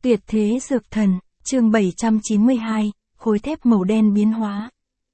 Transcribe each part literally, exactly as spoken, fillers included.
Tuyệt thế dược thần, chương bảy trăm chín mươi hai, khối thép màu đen biến hóa.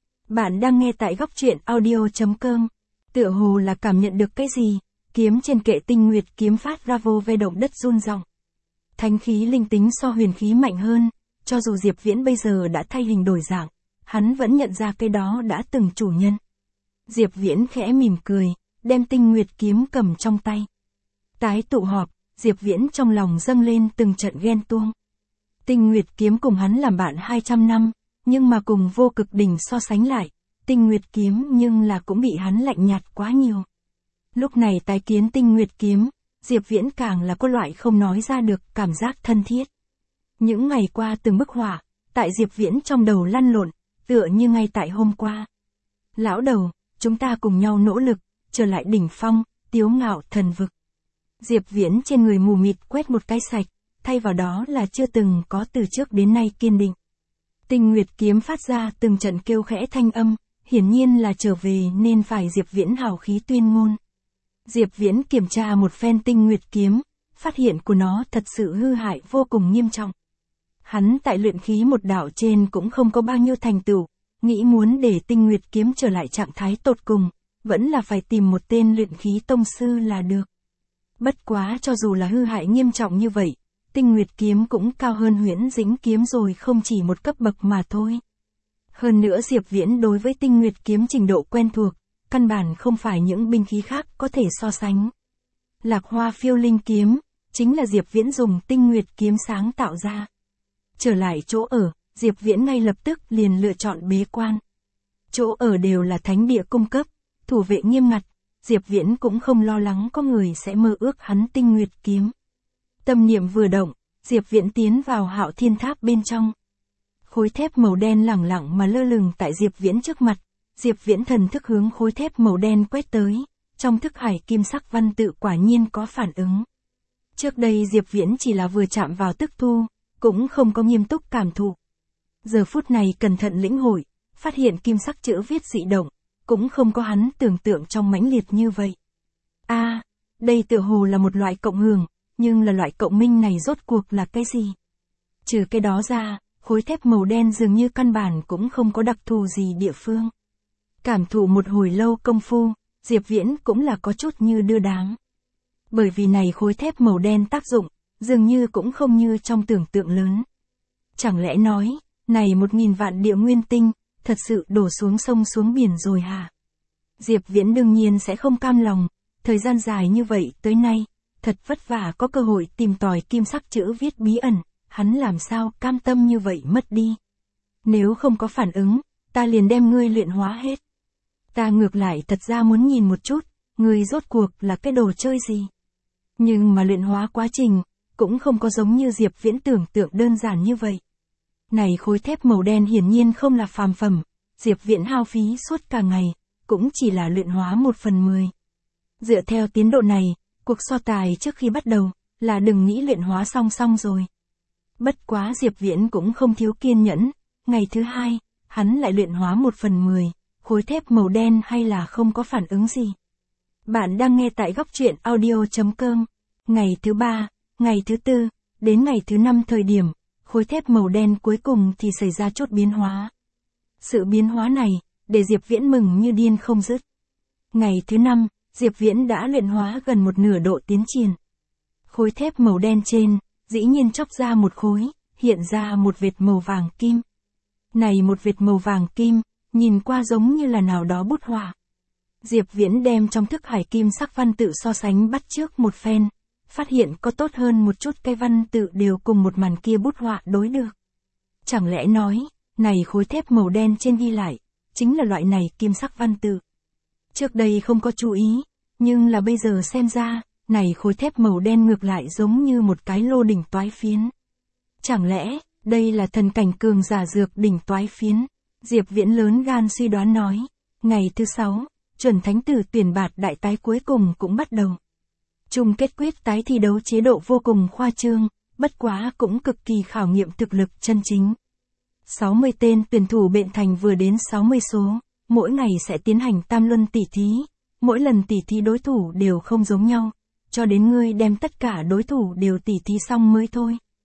Bạn đang nghe tại góc truyện audio.com. Tựa hồ là cảm nhận được cái gì, kiếm trên kệ tinh nguyệt kiếm phát ra vô ve động đất run ròng. Thánh khí linh tính so huyền khí mạnh hơn, cho dù Diệp Viễn bây giờ đã thay hình đổi dạng, hắn vẫn nhận ra cái đó đã từng chủ nhân. Diệp Viễn khẽ mỉm cười, đem tinh nguyệt kiếm cầm trong tay. Tái tụ họp, Diệp Viễn trong lòng dâng lên từng trận ghen tuông. Tinh nguyệt kiếm cùng hắn làm bạn hai trăm năm, nhưng mà cùng vô cực đỉnh so sánh lại, tinh nguyệt kiếm nhưng là cũng bị hắn lạnh nhạt quá nhiều. Lúc này tái kiến tinh nguyệt kiếm, Diệp Viễn càng là có loại không nói ra được cảm giác thân thiết. Những ngày qua từng bức họa, tại Diệp Viễn trong đầu lăn lộn, tựa như ngay tại hôm qua. Lão đầu, chúng ta cùng nhau nỗ lực, trở lại đỉnh phong, tiếu ngạo thần vực. Diệp Viễn trên người mù mịt quét một cái sạch, thay vào đó là chưa từng có từ trước đến nay kiên định. Tinh nguyệt kiếm phát ra từng trận kêu khẽ thanh âm, hiển nhiên là trở về nên phải Diệp Viễn hào khí tuyên ngôn. Diệp Viễn kiểm tra một phen tinh nguyệt kiếm, phát hiện của nó thật sự hư hại vô cùng nghiêm trọng. Hắn tại luyện khí một đạo trên cũng không có bao nhiêu thành tựu, nghĩ muốn để tinh nguyệt kiếm trở lại trạng thái tột cùng, vẫn là phải tìm một tên luyện khí tông sư là được. Bất quá cho dù là hư hại nghiêm trọng như vậy, tinh nguyệt kiếm cũng cao hơn huyễn dĩnh kiếm rồi không chỉ một cấp bậc mà thôi. Hơn nữa Diệp Viễn đối với tinh nguyệt kiếm trình độ quen thuộc, căn bản không phải những binh khí khác có thể so sánh. Lạc hoa phiêu linh kiếm, chính là Diệp Viễn dùng tinh nguyệt kiếm sáng tạo ra. Trở lại chỗ ở, Diệp Viễn ngay lập tức liền lựa chọn bế quan. Chỗ ở đều là thánh địa cung cấp, thủ vệ nghiêm ngặt, Diệp Viễn cũng không lo lắng có người sẽ mơ ước hắn tinh nguyệt kiếm. Tâm niệm vừa động, Diệp Viễn tiến vào Hạo Thiên Tháp bên trong. Khối thép màu đen lẳng lặng mà lơ lửng tại Diệp Viễn trước mặt, Diệp Viễn thần thức hướng khối thép màu đen quét tới, trong thức hải kim sắc văn tự quả nhiên có phản ứng. Trước đây Diệp Viễn chỉ là vừa chạm vào tức thu, cũng không có nghiêm túc cảm thụ. Giờ phút này cẩn thận lĩnh hội, phát hiện kim sắc chữ viết dị động, cũng không có hắn tưởng tượng trong mãnh liệt như vậy. A, à, đây tựa hồ là một loại cộng hưởng, nhưng là loại cộng minh này rốt cuộc là cái gì? Trừ cái đó ra, khối thép màu đen dường như căn bản cũng không có đặc thù gì địa phương. Cảm thụ một hồi lâu công phu, Diệp Viễn cũng là có chút như đưa đám. Bởi vì này khối thép màu đen tác dụng, dường như cũng không như trong tưởng tượng lớn. Chẳng lẽ nói, này một nghìn vạn địa nguyên tinh, thật sự đổ xuống sông xuống biển rồi hả? Diệp Viễn đương nhiên sẽ không cam lòng, thời gian dài như vậy tới nay, thật vất vả có cơ hội tìm tòi kim sắc chữ viết bí ẩn, hắn làm sao cam tâm như vậy mất đi. Nếu không có phản ứng, ta liền đem ngươi luyện hóa hết. Ta ngược lại thật ra muốn nhìn một chút, ngươi rốt cuộc là cái đồ chơi gì. Nhưng mà luyện hóa quá trình, cũng không có giống như Diệp Viễn tưởng tượng đơn giản như vậy. Này khối thép màu đen hiển nhiên không là phàm phẩm, Diệp Viễn hao phí suốt cả ngày, cũng chỉ là luyện hóa một phần mười. Dựa theo tiến độ này, cuộc so tài trước khi bắt đầu, là đừng nghĩ luyện hóa xong xong rồi. Bất quá Diệp Viễn cũng không thiếu kiên nhẫn, ngày thứ hai, hắn lại luyện hóa một phần mười, khối thép màu đen hay là không có phản ứng gì. Bạn đang nghe tại góc truyện audio.com, ngày thứ ba, ngày thứ tư, đến ngày thứ năm thời điểm, khối thép màu đen cuối cùng thì xảy ra chốt biến hóa. Sự biến hóa này, để Diệp Viễn mừng như điên không dứt. Ngày thứ năm, Diệp Viễn đã luyện hóa gần một nửa độ tiến triển. Khối thép màu đen trên, dĩ nhiên chóc ra một khối, hiện ra một vệt màu vàng kim. Này một vệt màu vàng kim, nhìn qua giống như là nào đó bút họa. Diệp Viễn đem trong thức hải kim sắc văn tự so sánh bắt chước một phen, phát hiện có tốt hơn một chút cái văn tự đều cùng một màn kia bút họa đối được. Chẳng lẽ nói, này khối thép màu đen trên ghi lại, chính là loại này kim sắc văn tự. Trước đây không có chú ý, nhưng là bây giờ xem ra, này khối thép màu đen ngược lại giống như một cái lô đỉnh toái phiến. Chẳng lẽ, đây là thần cảnh cường giả dược đỉnh toái phiến? Diệp Viễn lớn gan suy đoán nói. Ngày thứ sáu, chuẩn thánh tử tuyển bạt đại tái cuối cùng cũng bắt đầu. Chung kết quyết tái thi đấu chế độ vô cùng khoa trương, bất quá cũng cực kỳ khảo nghiệm thực lực chân chính. sáu mươi tên tuyển thủ bện thành vừa đến sáu mươi số, mỗi ngày sẽ tiến hành tam luân tỷ thí, mỗi lần tỷ thí đối thủ đều không giống nhau, cho đến ngươi đem tất cả đối thủ đều tỷ thí xong mới thôi.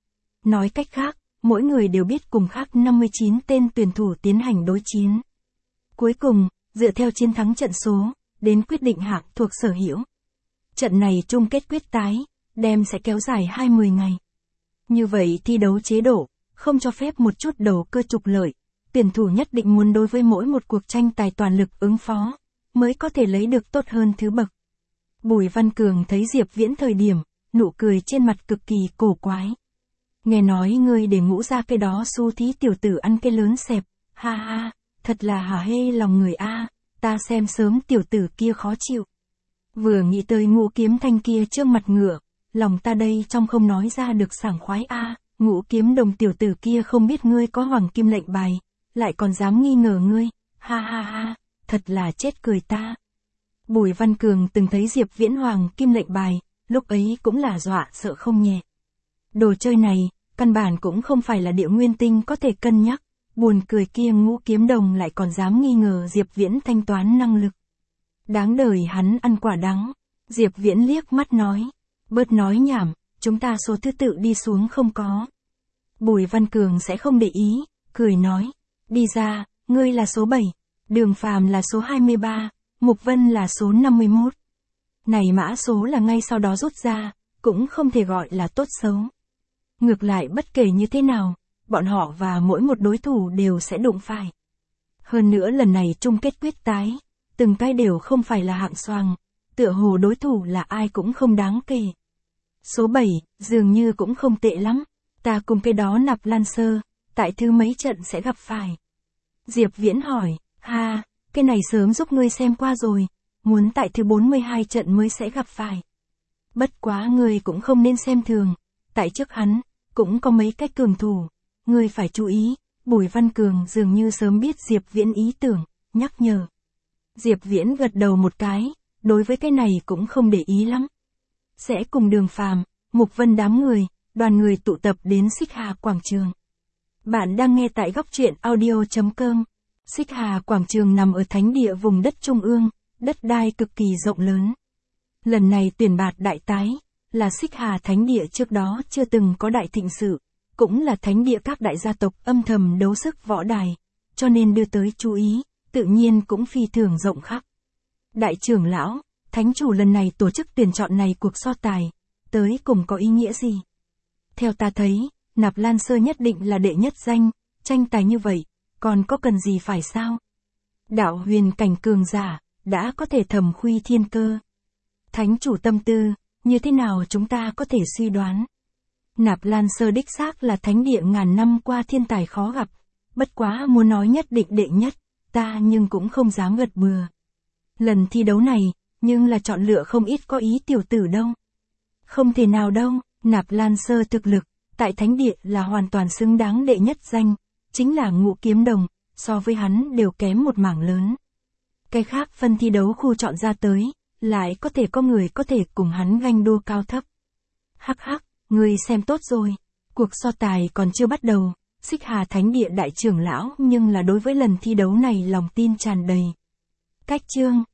Nói cách khác, mỗi người đều biết cùng khác năm mươi chín tên tuyển thủ tiến hành đối chiến. Cuối cùng, dựa theo chiến thắng trận số, đến quyết định hạng thuộc sở hữu. Trận này chung kết quyết tái, đem sẽ kéo dài hai mươi ngày. Như vậy thi đấu chế độ, không cho phép một chút đầu cơ trục lợi, tuyển thủ nhất định muốn đối với mỗi một cuộc tranh tài toàn lực ứng phó, mới có thể lấy được tốt hơn thứ bậc. Bùi Văn Cường thấy Diệp Viễn thời điểm, nụ cười trên mặt cực kỳ cổ quái. Nghe nói ngươi để ngũ ra cái đó xu thí tiểu tử ăn cái lớn xẹp, ha ha, thật là hả hê lòng người a, ta xem sớm tiểu tử kia khó chịu. Vừa nghĩ tới Ngũ Kiếm Thanh kia trước mặt ngựa, lòng ta đây trong không nói ra được sảng khoái a, Ngũ Kiếm Đồng tiểu tử kia không biết ngươi có hoàng kim lệnh bài, lại còn dám nghi ngờ ngươi, ha ha ha, thật là chết cười ta. Bùi Văn Cường từng thấy Diệp Viễn hoàng kim lệnh bài, lúc ấy cũng là dọa sợ không nhẹ. Đồ chơi này, căn bản cũng không phải là Địa Nguyên Tinh có thể cân nhắc, buồn cười kia Ngũ Kiếm Đồng lại còn dám nghi ngờ Diệp Viễn thanh toán năng lực. Đáng đời hắn ăn quả đắng, Diệp Viễn liếc mắt nói, bớt nói nhảm, chúng ta số thứ tự đi xuống không có. Bùi Văn Cường sẽ không để ý, cười nói, đi ra, ngươi là số bảy, Đường Phàm là số hai mươi ba, Mục Vân là số năm mươi mốt. Này mã số là ngay sau đó rút ra, cũng không thể gọi là tốt xấu. Ngược lại bất kể như thế nào, bọn họ và mỗi một đối thủ đều sẽ đụng phải. Hơn nữa lần này chung kết quyết tái, từng cái đều không phải là hạng xoàng, tựa hồ đối thủ là ai cũng không đáng kể. Số bảy, dường như cũng không tệ lắm, ta cùng cái đó Nạp Lan Sơ, tại thứ mấy trận sẽ gặp phải. Diệp Viễn hỏi, ha, cái này sớm giúp ngươi xem qua rồi, muốn tại thứ bốn mươi hai trận mới sẽ gặp phải. Bất quá ngươi cũng không nên xem thường, tại trước hắn, cũng có mấy cái cường thủ, ngươi phải chú ý. Bùi Văn Cường dường như sớm biết Diệp Viễn ý tưởng, nhắc nhở. Diệp Viễn gật đầu một cái, đối với cái này cũng không để ý lắm. Sẽ cùng Đường Phàm, Mục Vân đám người, đoàn người tụ tập đến Xích Hà Quảng Trường. Bạn đang nghe tại góc truyện audio chấm com. Xích Hà Quảng Trường nằm ở thánh địa vùng đất Trung ương, đất đai cực kỳ rộng lớn. Lần này tuyển bạt đại tái, là Xích Hà Thánh Địa trước đó chưa từng có đại thịnh sự, cũng là thánh địa các đại gia tộc âm thầm đấu sức võ đài, cho nên đưa tới chú ý, tự nhiên cũng phi thường rộng khắp. Đại trưởng lão, thánh chủ lần này tổ chức tuyển chọn này cuộc so tài, tới cùng có ý nghĩa gì? Theo ta thấy, Nạp Lan Sơ nhất định là đệ nhất danh, tranh tài như vậy, còn có cần gì phải sao? Đạo huyền cảnh cường giả, đã có thể thầm khuy thiên cơ. Thánh chủ tâm tư, như thế nào chúng ta có thể suy đoán? Nạp Lan Sơ đích xác là thánh địa ngàn năm qua thiên tài khó gặp, bất quá muốn nói nhất định đệ nhất, ta nhưng cũng không dám gật bừa. Lần thi đấu này, nhưng là chọn lựa không ít có ý tiểu tử đâu. Không thể nào đâu, Nạp Lan Sơ thực lực, tại thánh địa là hoàn toàn xứng đáng đệ nhất danh, chính là Ngũ Kiếm Đồng, so với hắn đều kém một mảng lớn. Cái khác phân thi đấu khu chọn ra tới, lại có thể có người có thể cùng hắn ganh đua cao thấp. Hắc hắc, người xem tốt rồi, cuộc so tài còn chưa bắt đầu, Xích Hà Thánh Địa đại trưởng lão nhưng là đối với lần thi đấu này lòng tin tràn đầy. Cách chương